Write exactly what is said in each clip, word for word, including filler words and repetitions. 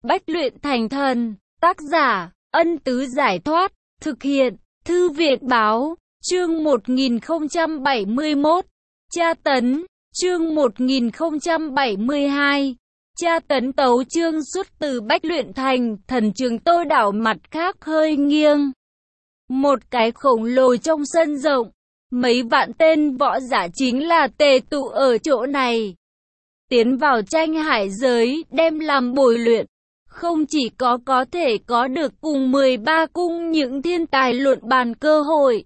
Bách luyện thành thần. Tác giả, Ân Tứ Giải Thoát. Thực hiện, Thư viện Báo. Chương một nghìn không trăm bảy mươi mốt. Tra tấn. Chương một nghìn không trăm bảy mươi hai. Tra tấn. Tấu chương xuất từ Bách luyện thành thần. Trường Tôi đảo mặt khác hơi nghiêng. Một cái khổng lồ trong sân rộng. Mấy vạn tên võ giả chính là tề tụ ở chỗ này. Tiến vào tranh hải giới, đem làm bồi luyện. Không chỉ có có thể có được cùng mười ba cung những thiên tài luận bàn cơ hội.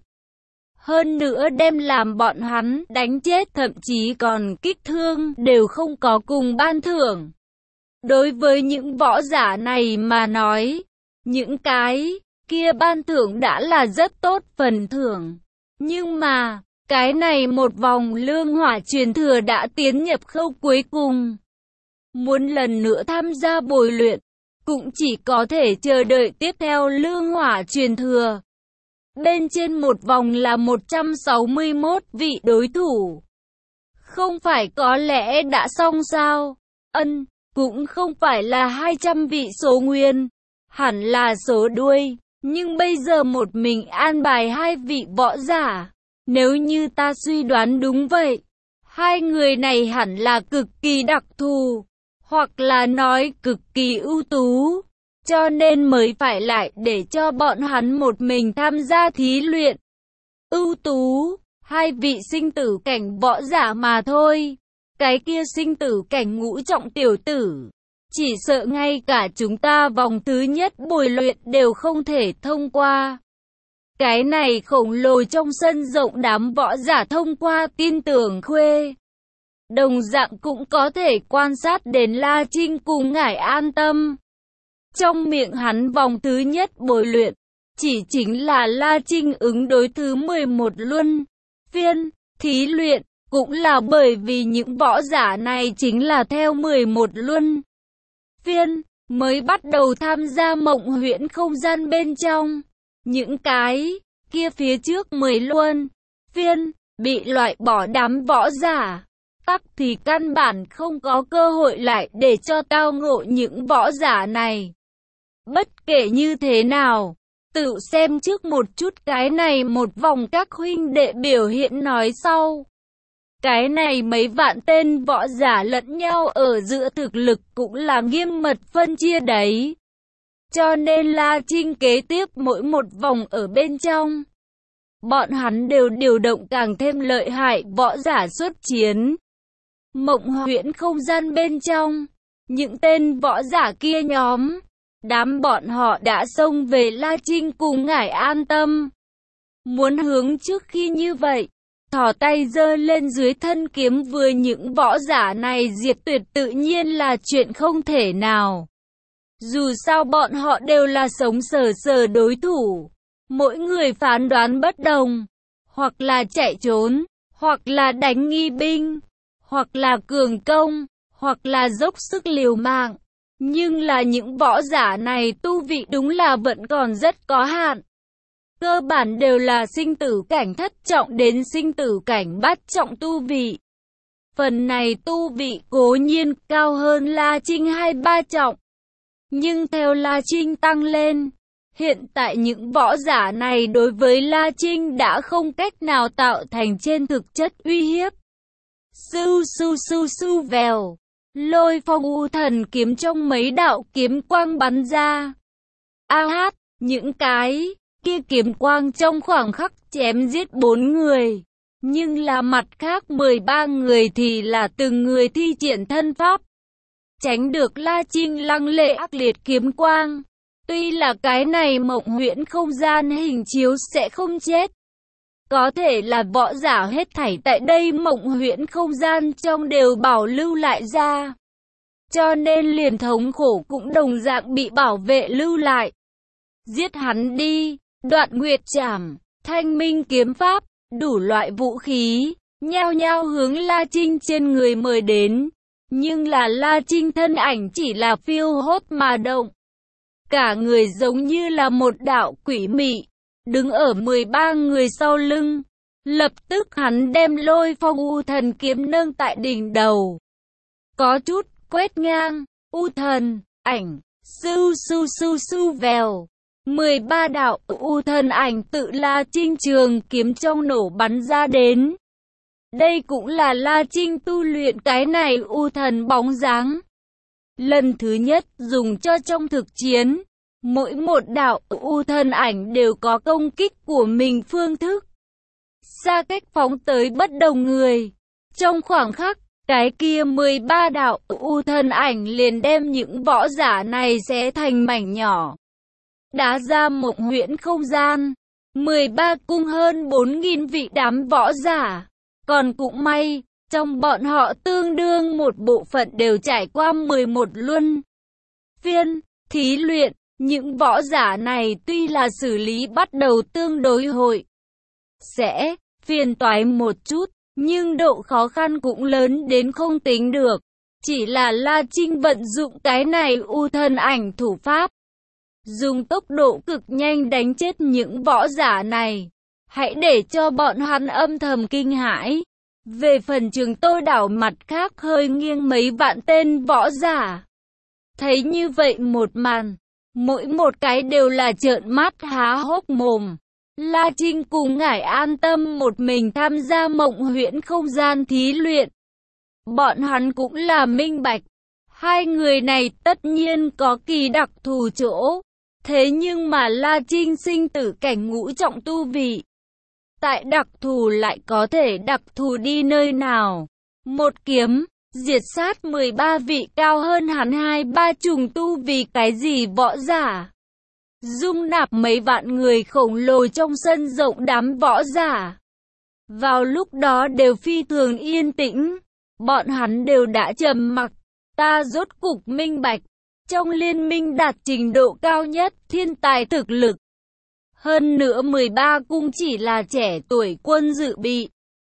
Hơn nữa đem làm bọn hắn đánh chết, thậm chí còn kích thương, đều không có cùng ban thưởng. Đối với những võ giả này mà nói, những cái kia ban thưởng đã là rất tốt phần thưởng. Nhưng mà, cái này một vòng lương hỏa truyền thừa đã tiến nhập khâu cuối cùng. Muốn lần nữa tham gia bồi luyện, cũng chỉ có thể chờ đợi tiếp theo lương hỏa truyền thừa. Bên trên một vòng là một trăm sáu mươi mốt vị đối thủ. Không phải có lẽ đã xong sao? Ân, cũng không phải là hai trăm vị số nguyên, hẳn là số đuôi. Nhưng bây giờ một mình an bài hai vị võ giả. Nếu như ta suy đoán đúng vậy, hai người này hẳn là cực kỳ đặc thù, hoặc là nói cực kỳ ưu tú, cho nên mới phải lại để cho bọn hắn một mình tham gia thí luyện. Ưu tú, hai vị sinh tử cảnh võ giả mà thôi. Cái kia sinh tử cảnh ngũ trọng tiểu tử, chỉ sợ ngay cả chúng ta vòng thứ nhất bồi luyện đều không thể thông qua. Cái này khổng lồ trong sân rộng đám võ giả thông qua tin tưởng khuê. Đồng dạng cũng có thể quan sát đến La Trinh cùng Ngải An Tâm. Trong miệng hắn vòng thứ nhất bồi luyện, chỉ chính là La Trinh ứng đối thứ mười một luân phiên thí luyện, cũng là bởi vì những võ giả này chính là theo mười một luân phiên mới bắt đầu tham gia mộng huyễn không gian bên trong. Những cái kia phía trước mười luân phiên bị loại bỏ đám võ giả, tắc thì căn bản không có cơ hội lại để cho tao ngộ những võ giả này. Bất kể như thế nào, tự xem trước một chút cái này một vòng các huynh đệ biểu hiện nói sau. Cái này mấy vạn tên võ giả lẫn nhau ở giữa thực lực cũng là nghiêm mật phân chia đấy. Cho nên La Trinh kế tiếp mỗi một vòng ở bên trong, bọn hắn đều điều động càng thêm lợi hại võ giả xuất chiến. Mộng huyễn không gian bên trong, những tên võ giả kia nhóm, đám bọn họ đã xông về La Trinh cùng Ngải An Tâm. Muốn hướng trước khi như vậy, thò tay giơ lên dưới thân kiếm vừa những võ giả này diệt tuyệt tự nhiên là chuyện không thể nào. Dù sao bọn họ đều là sống sờ sờ đối thủ, mỗi người phán đoán bất đồng, hoặc là chạy trốn, hoặc là đánh nghi binh, hoặc là cường công, hoặc là dốc sức liều mạng. Nhưng là những võ giả này tu vị đúng là vẫn còn rất có hạn. Cơ bản đều là sinh tử cảnh thất trọng đến sinh tử cảnh bát trọng tu vị. Phần này tu vị cố nhiên cao hơn La Trinh hai ba trọng. Nhưng theo La Trinh tăng lên, hiện tại những võ giả này đối với La Trinh đã không cách nào tạo thành trên thực chất uy hiếp. Su su su su vèo, lôi phong u thần kiếm trong mấy đạo kiếm quang bắn ra. A hát, những cái kia kiếm quang trong khoảng khắc chém giết bốn người. Nhưng là mặt khác mười ba người thì là từng người thi triển thân pháp. Tránh được La Trinh lăng lệ ác liệt kiếm quang. Tuy là cái này mộng huyễn không gian hình chiếu sẽ không chết. Có thể là võ giả hết thảy tại đây mộng huyễn không gian trong đều bảo lưu lại ra. Cho nên liền thống khổ cũng đồng dạng bị bảo vệ lưu lại. Giết hắn đi, Đoạn Nguyệt Trảm, Thanh Minh kiếm pháp, đủ loại vũ khí, nhao nhao hướng La Trinh trên người mời đến. Nhưng là La Trinh thân ảnh chỉ là phiêu hốt mà động. Cả người giống như là một đạo quỷ mị, đứng ở mười ba người sau lưng. Lập tức hắn đem lôi phong u thần kiếm nâng tại đỉnh đầu. Có chút quét ngang, u thần, ảnh, Su su su su vèo. mười ba đạo u thân ảnh tự La Trinh trường kiếm trong nổ bắn ra đến. Đây cũng là La Trinh tu luyện cái này u thần bóng dáng. Lần thứ nhất dùng cho trong thực chiến. Mỗi một đạo u thân ảnh đều có công kích của mình phương thức. Xa cách phóng tới bất đồng người. Trong khoảng khắc, cái kia mười ba đạo u thân ảnh liền đem những võ giả này xé thành mảnh nhỏ. Đá ra một huyễn không gian. mười ba cung hơn bốn nghìn vị đám võ giả. Còn cũng may, trong bọn họ tương đương một bộ phận đều trải qua mười một luân phiên thí luyện. Những võ giả này tuy là xử lý bắt đầu tương đối hội sẽ phiền toái một chút, nhưng độ khó khăn cũng lớn đến không tính được. Chỉ là La Trinh vận dụng cái này u thân ảnh thủ pháp. Dùng tốc độ cực nhanh đánh chết những võ giả này. Hãy để cho bọn hắn âm thầm kinh hãi. Về phần Trường Tô đảo mặt khác hơi nghiêng mấy vạn tên võ giả. Thấy như vậy một màn, mỗi một cái đều là trợn mắt há hốc mồm. La Trinh cùng ngải an tâm một mình tham gia mộng huyễn không gian thí luyện. Bọn hắn cũng là minh bạch. Hai người này tất nhiên có kỳ đặc thù chỗ. Thế nhưng mà La Trinh sinh tử cảnh ngũ trọng tu vị. Tại đặc thù lại có thể đặc thù đi nơi nào. Một kiếm, diệt sát mười ba vị cao hơn hắn hai ba trùng tu vì cái gì võ giả. Dung nạp mấy vạn người khổng lồ trong sân rộng đám võ giả. Vào lúc đó đều phi thường yên tĩnh. Bọn hắn đều đã trầm mặc. Ta rốt cục minh bạch. Trong liên minh đạt trình độ cao nhất thiên tài thực lực. Hơn nữa mười ba cung chỉ là trẻ tuổi quân dự bị.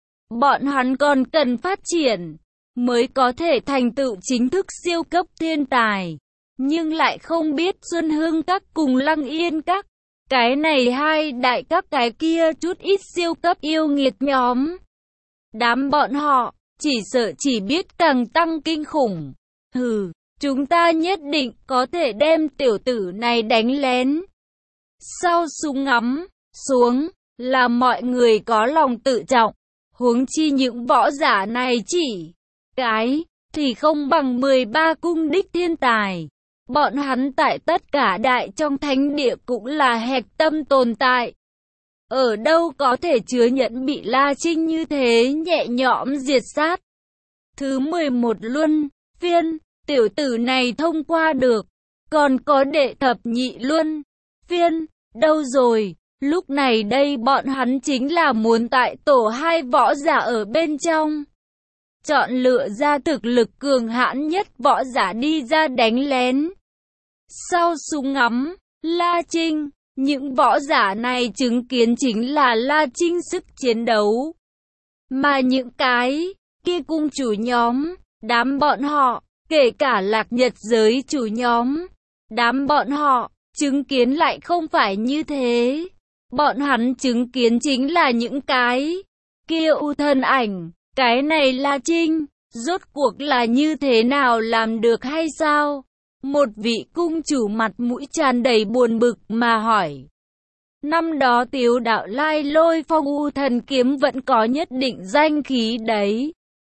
Bọn hắn còn cần phát triển. Mới có thể thành tựu chính thức siêu cấp thiên tài. Nhưng lại không biết Xuân Hương Các cùng Lăng Yên Các. Cái này hai đại các cái kia chút ít siêu cấp yêu nghiệt nhóm. Đám bọn họ, chỉ sợ chỉ biết càng tăng kinh khủng. Hừ, chúng ta nhất định có thể đem tiểu tử này đánh lén. Sau súng ngắm xuống, là mọi người có lòng tự trọng. Huống chi những võ giả này chỉ cái thì không bằng mười ba cung đích thiên tài. Bọn hắn tại tất cả đại trong thánh địa cũng là hạch tâm tồn tại. Ở đâu có thể chứa nhận bị La Trinh như thế nhẹ nhõm diệt sát. Thứ mười một luân phiên, tiểu tử này thông qua được. Còn có đệ thập nhị luân phiên, đâu rồi? Lúc này đây bọn hắn chính là muốn tại tổ hai võ giả ở bên trong. Chọn lựa ra thực lực cường hãn nhất võ giả đi ra đánh lén. Sau súng ngắm, La Trinh, những võ giả này chứng kiến chính là La Trinh sức chiến đấu. Mà những cái kia cung chủ nhóm, đám bọn họ, kể cả Lạc Nhật giới chủ nhóm, đám bọn họ, chứng kiến lại không phải như thế. Bọn hắn chứng kiến chính là những cái kia u thân ảnh. Cái này La Trinh, rốt cuộc là như thế nào làm được hay sao? Một vị cung chủ mặt mũi tràn đầy buồn bực mà hỏi. Năm đó Tiếu Đạo Lai Lôi Phong U Thần Kiếm vẫn có nhất định danh khí đấy.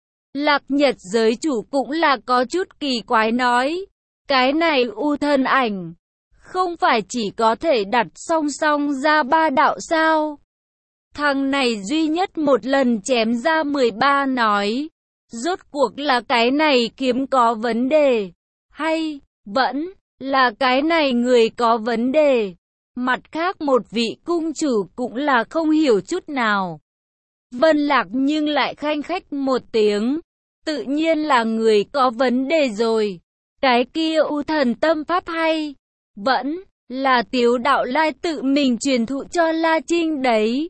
Lạc Nhật giới chủ cũng là có chút kỳ quái nói. Cái này U thân ảnh, không phải chỉ có thể đặt song song ra ba đạo sao? Thằng này duy nhất một lần chém ra mười ba nói. Rốt cuộc là cái này kiếm có vấn đề. Hay, vẫn, là cái này người có vấn đề. Mặt khác một vị cung chủ cũng là không hiểu chút nào. Vân Lạc nhưng lại khanh khách một tiếng. Tự nhiên là người có vấn đề rồi. Cái kia U thần tâm pháp hay, vẫn, là Tiếu Đạo Lai tự mình truyền thụ cho La Trinh đấy.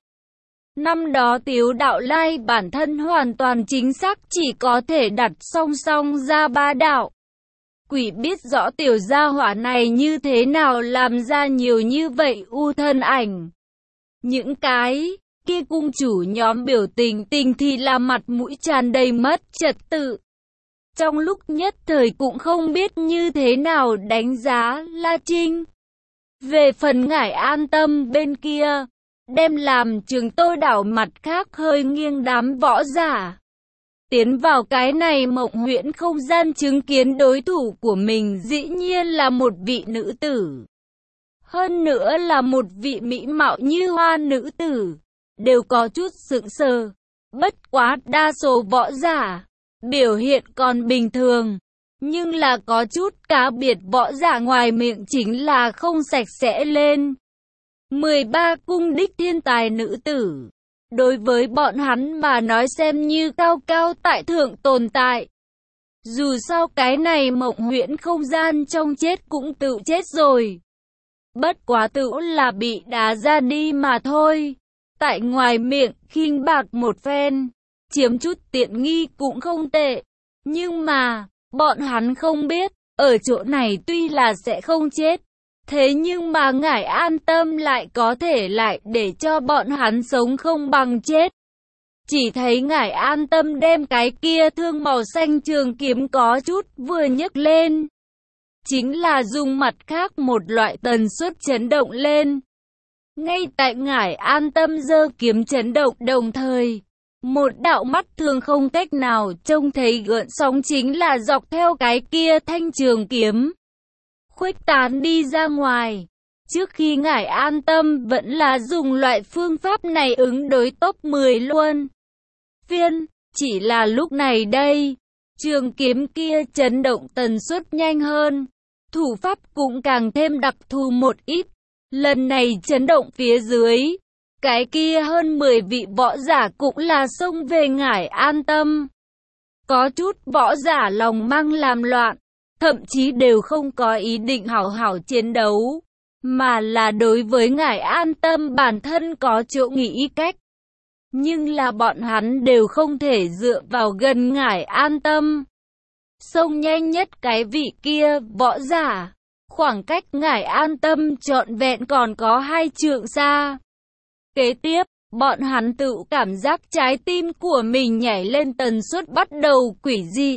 Năm đó Tiếu Đạo Lai bản thân hoàn toàn chính xác chỉ có thể đặt song song ra ba đạo. Quỷ biết rõ tiểu gia hỏa này như thế nào làm ra nhiều như vậy U thân ảnh. Những cái kia cung chủ nhóm biểu tình tình thì là mặt mũi tràn đầy mất trật tự. trong lúc nhất thời cũng không biết như thế nào đánh giá La Trinh. Về phần Ngải An Tâm bên kia, đem làm Trường Tôi đảo mặt khác hơi nghiêng đám võ giả. Tiến vào cái này mộng huyễn không gian chứng kiến đối thủ của mình dĩ nhiên là một vị nữ tử. Hơn nữa là một vị mỹ mạo như hoa nữ tử, đều có chút sững sờ. Bất quá đa số võ giả, biểu hiện còn bình thường, nhưng là có chút cá biệt võ giả ngoài miệng chính là không sạch sẽ lên. mười ba cung đích thiên tài nữ tử, đối với bọn hắn mà nói xem như cao cao tại thượng tồn tại. Dù sao cái này mộng huyễn không gian trong chết cũng tự chết rồi. Bất quá tự là bị đá ra đi mà thôi. Tại ngoài miệng khinh bạc một phen, chiếm chút tiện nghi cũng không tệ. Nhưng mà, bọn hắn không biết, ở chỗ này tuy là sẽ không chết, thế nhưng mà Ngải An Tâm lại có thể lại để cho bọn hắn sống không bằng chết. Chỉ thấy Ngải An Tâm đem cái kia thương màu xanh trường kiếm có chút vừa nhấc lên. Chính là dùng mặt khác một loại tần suất chấn động lên. Ngay tại Ngải An Tâm giơ kiếm chấn động đồng thời, một đạo mắt thường không cách nào trông thấy gợn sóng chính là dọc theo cái kia thanh trường kiếm, khuếch tán đi ra ngoài. Trước khi Ngải An Tâm vẫn là dùng loại phương pháp này ứng đối top mười luôn. Phiên, chỉ là lúc này đây, trường kiếm kia chấn động tần suất nhanh hơn, thủ pháp cũng càng thêm đặc thù một ít. Lần này chấn động phía dưới, cái kia hơn mười vị võ giả cũng là xông về Ngải An Tâm. Có chút võ giả lòng mang làm loạn, thậm chí đều không có ý định hảo hảo chiến đấu, mà là đối với Ngải An Tâm bản thân có chỗ nghĩ cách. Nhưng là bọn hắn đều không thể dựa vào gần Ngải An Tâm. Xông nhanh nhất cái vị kia võ giả, khoảng cách Ngải An Tâm trọn vẹn còn có hai trượng xa. Kế tiếp, bọn hắn tự cảm giác trái tim của mình nhảy lên tần suất bắt đầu quỷ dị.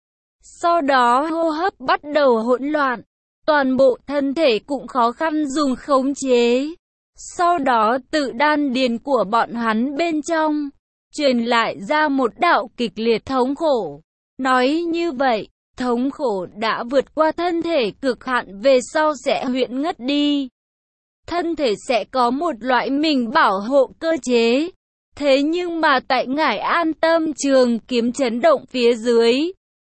Sau đó hô hấp bắt đầu hỗn loạn, toàn bộ thân thể cũng khó khăn dùng khống chế. Sau đó tự đan điền của bọn hắn bên trong, truyền lại ra một đạo kịch liệt thống khổ. Nói như vậy, thống khổ đã vượt qua thân thể cực hạn về sau sẽ huyễn ngất đi. Thân thể sẽ có một loại mình bảo hộ cơ chế. Thế nhưng mà tại Ngải An Tâm trường kiếm chấn động phía dưới,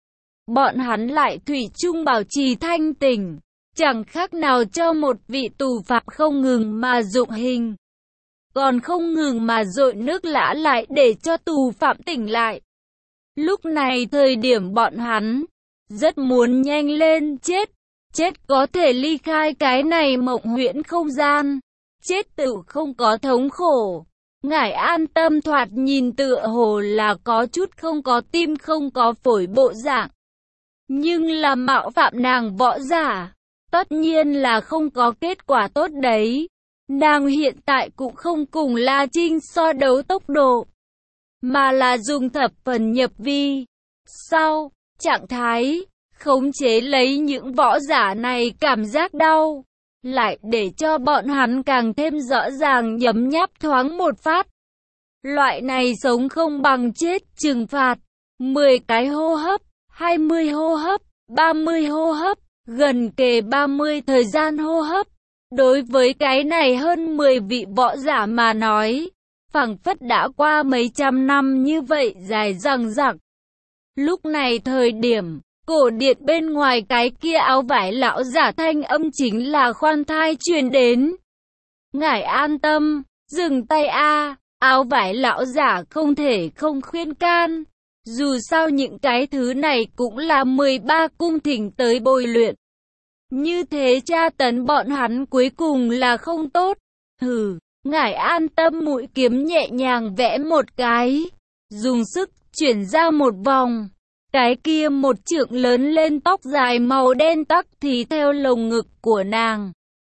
bọn hắn lại thủy chung bảo trì thanh tỉnh, chẳng khác nào cho một vị tù phạm không ngừng mà dụng hình, còn không ngừng mà dội nước lã lại để cho tù phạm tỉnh lại. Lúc này thời điểm bọn hắn rất muốn nhanh lên chết, chết có thể ly khai cái này mộng huyễn không gian, chết tự không có thống khổ. Ngải An Tâm thoạt nhìn tựa hồ là có chút không có tim không có phổi bộ dạng, nhưng là mạo phạm nàng võ giả, tất nhiên là không có kết quả tốt đấy. Nàng hiện tại cũng không cùng La Trinh so đấu tốc độ, mà là dùng thập phần nhập vi. Sau, trạng thái, khống chế lấy những võ giả này cảm giác đau, lại để cho bọn hắn càng thêm rõ ràng nhấm nháp thoáng một phát. Loại này sống không bằng chết trừng phạt, mười cái hô hấp, hai mươi hô hấp, ba mươi hô hấp, gần kề ba mươi thời gian hô hấp. Đối với cái này hơn mười vị võ giả mà nói, phảng phất đã qua mấy trăm năm như vậy dài dằng dặc. Lúc này thời điểm, cổ điện bên ngoài cái kia áo vải lão giả thanh âm chính là khoan thai truyền đến. Ngải An Tâm, dừng tay a. Áo vải lão giả không thể không khuyên can. Dù sao những cái thứ này cũng là mười ba cung thỉnh tới bồi luyện. Như thế tra tấn bọn hắn cuối cùng là không tốt. Hừ, Ngải An Tâm mũi kiếm nhẹ nhàng vẽ một cái, dùng sức chuyển ra một vòng. Cái kia một trượng lớn lên tóc dài màu đen tắc thì theo lồng ngực của nàng.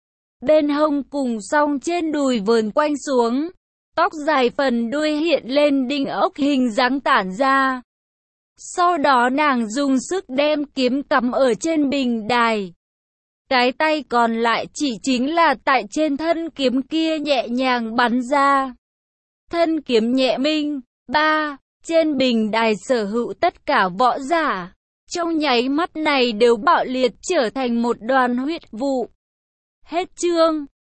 Bên hông cùng song trên đùi vờn quanh xuống. Tóc dài phần đuôi hiện lên đinh ốc hình dáng tản ra. Sau đó nàng dùng sức đem kiếm cắm ở trên bình đài. Cái tay còn lại chỉ chính là tại trên thân kiếm kia nhẹ nhàng bắn ra. Thân kiếm nhẹ minh. Ba. Trên bình đài sở hữu tất cả võ giả. Trong nháy mắt này đều bạo liệt trở thành một đoàn huyết vụ. Hết chương.